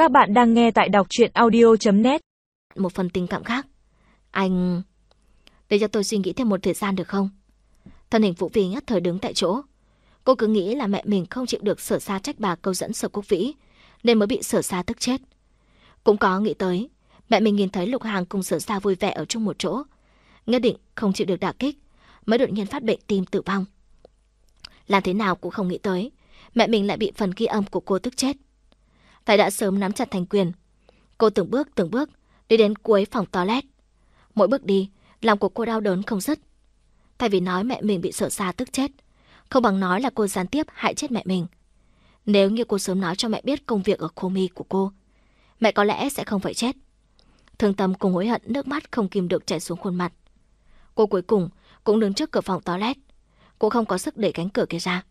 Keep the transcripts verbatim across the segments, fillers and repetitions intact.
Các bạn đang nghe tại đọc truyện audio chấm net. Một phần tình cảm khác. Anh... Để cho tôi suy nghĩ thêm một thời gian được không? Thân hình Vũ Vi nhất thời đứng tại chỗ. Cô cứ nghĩ là mẹ mình không chịu được Sở Sa trách bà câu dẫn Sở Quốc Vĩ, nên mới bị Sở Sa tức chết. Cũng có nghĩ tới mẹ mình nhìn thấy Lục Hàng cùng Sở Sa vui vẻ ở chung một chỗ, nhất định không chịu được đả kích, mới đột nhiên phát bệnh tim tử vong. Làm thế nào cũng không nghĩ tới mẹ mình lại bị phần ghi âm của cô tức chết. Tay đã sớm nắm chặt thành quyền. Cô từng bước từng bước đi đến cuối phòng toilet. Mỗi bước đi, lòng của cô đau đớn không dứt. Thay vì nói mẹ mình bị Sở Sa tức chết, không bằng nói là cô gián tiếp hại chết mẹ mình. Nếu như cô sớm nói cho mẹ biết công việc ở khu mi của cô, mẹ có lẽ sẽ không phải chết. Thương tâm cùng hối hận, nước mắt không kìm được chảy xuống khuôn mặt. Cô cuối cùng cũng đứng trước cửa phòng toilet. Cô không có sức đẩy cánh cửa kia ra.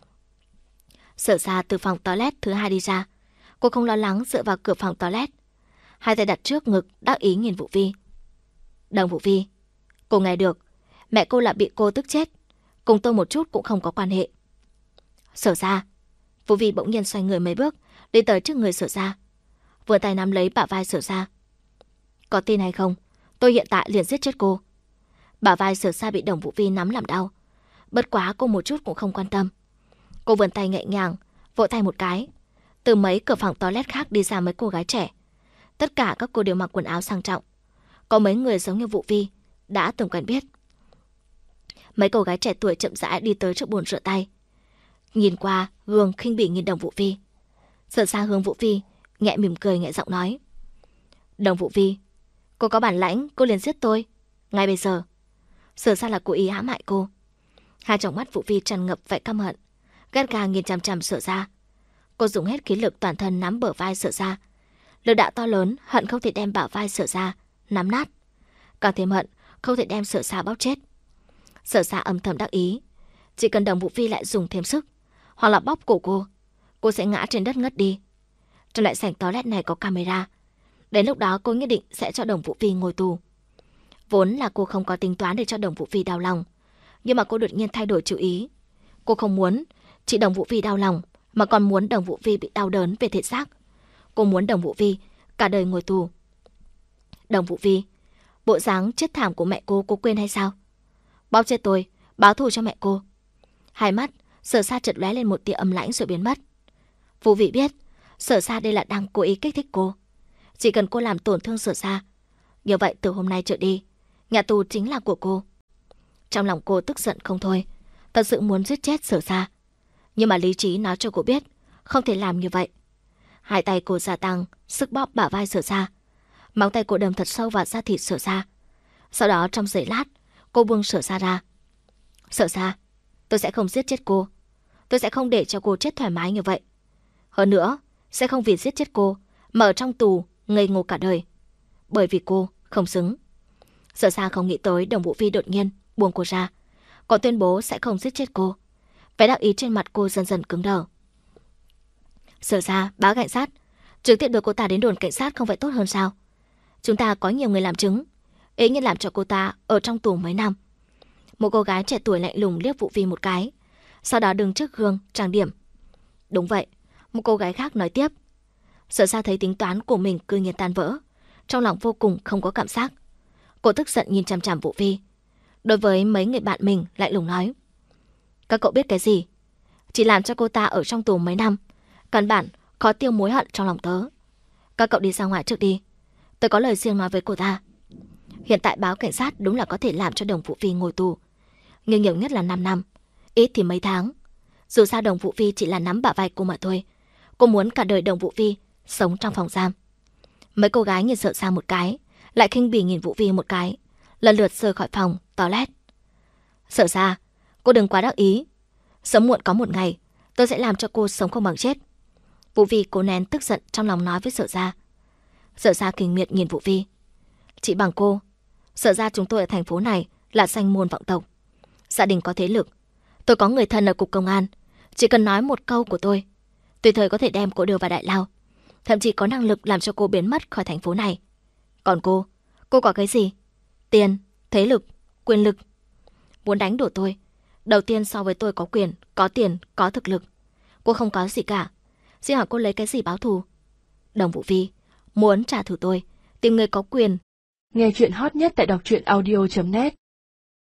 Sở Sa từ phòng toilet thứ hai đi ra. Cô không lo lắng dựa vào cửa phòng toilet, hai tay đặt trước ngực, đắc ý nhìn Vũ Vi. Đồng Vũ Vi, cô nghe được, mẹ cô là bị cô tức chết, cùng tôi một chút cũng không có quan hệ. Sở Sa. Vũ Vi bỗng nhiên xoay người mấy bước, đi tới trước người Sở Sa, vừa tay nắm lấy bả vai Sở Sa. Có tin hay không, tôi hiện tại liền giết chết cô. Bả vai Sở Sa bị Đồng Vũ Vi nắm làm đau, bất quá cô một chút cũng không quan tâm. Cô vươn tay nhẹ nhàng, vỗ tay một cái. Từ mấy cửa phòng toilet khác đi ra mấy cô gái trẻ. Tất cả các cô đều mặc quần áo sang trọng. Có mấy người giống như Vũ Vi đã từng quen biết. Mấy cô gái trẻ tuổi chậm rãi đi tới trước bồn rửa tay, nhìn qua gương khinh bỉ nhìn Đồng Vũ Vi. Sở Sa hướng Vũ Vi nhẹ mỉm cười, nhẹ giọng nói: Đồng Vũ Vi, cô có bản lãnh, cô liền giết tôi ngay bây giờ. Sở Sa là cố ý hãm hại cô. Hai tròng mắt Vũ Vi tràn ngập vẻ căm hận, gắt gao nhìn chằm chằm Sở Sa. Cô dùng hết khí lực toàn thân nắm bờ vai Sở Sa. Lực đạo to lớn, hận không thể đem bả vai Sở Sa nắm nát, càng thêm hận không thể đem Sở Sa bóp chết. Sở Sa âm thầm đắc ý, chỉ cần Đồng Vũ Vi lại dùng thêm sức, hoặc là bóp cổ cô, cô sẽ ngã trên đất ngất đi. Trong lại sảnh toilet này có camera, đến lúc đó cô nhất định sẽ cho Đồng Vũ Vi ngồi tù. Vốn là cô không có tính toán để cho Đồng Vũ Vi đau lòng, nhưng mà cô đột nhiên thay đổi chủ ý. Cô không muốn chỉ Đồng Vũ Vi đau lòng, mà còn muốn Đồng Vũ Vi bị đau đớn về thể xác. Cô muốn Đồng Vũ Vi cả đời ngồi tù. Đồng Vũ Vi, bộ dáng chết thảm của mẹ cô, cô quên hay sao? Bóp chết tôi, báo thù cho mẹ cô. Hai mắt Sở Sa chợt lóe lên một tia âm lãnh rồi biến mất. Vũ Vi biết Sở Sa đây là đang cố ý kích thích cô. Chỉ cần cô làm tổn thương Sở Sa, như vậy từ hôm nay trở đi, nhà tù chính là của cô. Trong lòng cô tức giận không thôi, thật sự muốn giết chết Sở Sa. Nhưng mà lý trí nói cho cô biết không thể làm như vậy. Hai tay cô gia tăng sức bóp bả vai Sở Sa, móng tay cô đâm thật sâu vào da thịt Sở Sa. Sau đó trong giây lát, cô buông Sở Sa ra. Sở Sa, tôi sẽ không giết chết cô. Tôi sẽ không để cho cô chết thoải mái như vậy. Hơn nữa, sẽ không vì giết chết cô mà ở trong tù ngây ngô cả đời. Bởi vì cô không xứng. Sở Sa không nghĩ tới Đồng Vũ Vi đột nhiên buông cô ra, còn tuyên bố sẽ không giết chết cô. Vẻ đắc ý trên mặt cô dần dần cứng đờ. Sở Sa, báo cảnh sát, trực tiếp đưa cô ta đến đồn cảnh sát không phải tốt hơn sao? Chúng ta có nhiều người làm chứng, ý như làm cho cô ta ở trong tù mấy năm. Một cô gái trẻ tuổi lạnh lùng liếc Vũ Vi một cái, sau đó đứng trước gương trang điểm. Đúng vậy, một cô gái khác nói tiếp. Sở Sa thấy tính toán của mình cư nhiên tan vỡ, trong lòng vô cùng không có cảm giác. Cô tức giận nhìn chằm chằm Vũ Vi. Đối với mấy người bạn mình lạnh lùng nói: Các cậu biết cái gì? Chỉ làm cho cô ta ở trong tù mấy năm, căn bản khó tiêu mối hận trong lòng tớ. Các cậu đi ra ngoài trước đi, tớ có lời riêng nói với cô ta. Hiện tại báo cảnh sát đúng là có thể làm cho Đồng Vũ Vi ngồi tù, nhưng nhiều nhất là năm năm, ít thì mấy tháng. Dù sao Đồng Vũ Vi chỉ là nắm bả vai cô mà thôi. Cô muốn cả đời Đồng Vũ Vi sống trong phòng giam. Mấy cô gái nhìn Sở Sa một cái, lại khinh bỉ nhìn Vũ Vi một cái, lần lượt rời khỏi phòng toilet. Sở Sa, cô đừng quá đắc ý. Sớm muộn có một ngày, tôi sẽ làm cho cô sống không bằng chết. Vũ Vi cố nén tức giận trong lòng nói với Sở Sa. Sở Sa kinh miệt nhìn Vũ Vi. Chỉ bằng cô, Sở ra chúng tôi ở thành phố này là danh môn vọng tộc, gia đình có thế lực. Tôi có người thân ở cục công an, chỉ cần nói một câu của tôi, tùy thời có thể đem cô đưa vào đại lao, thậm chí có năng lực làm cho cô biến mất khỏi thành phố này. Còn cô, cô có cái gì? Tiền, thế lực, quyền lực. Muốn đánh đổ tôi, đầu tiên so với tôi có quyền, có tiền, có thực lực. Cô không có gì cả. Xin hỏi cô lấy cái gì báo thù? Đồng Vũ Phi, muốn trả thù tôi, tìm người có quyền. Nghe chuyện hot nhất tại đọc truyện audio chấm net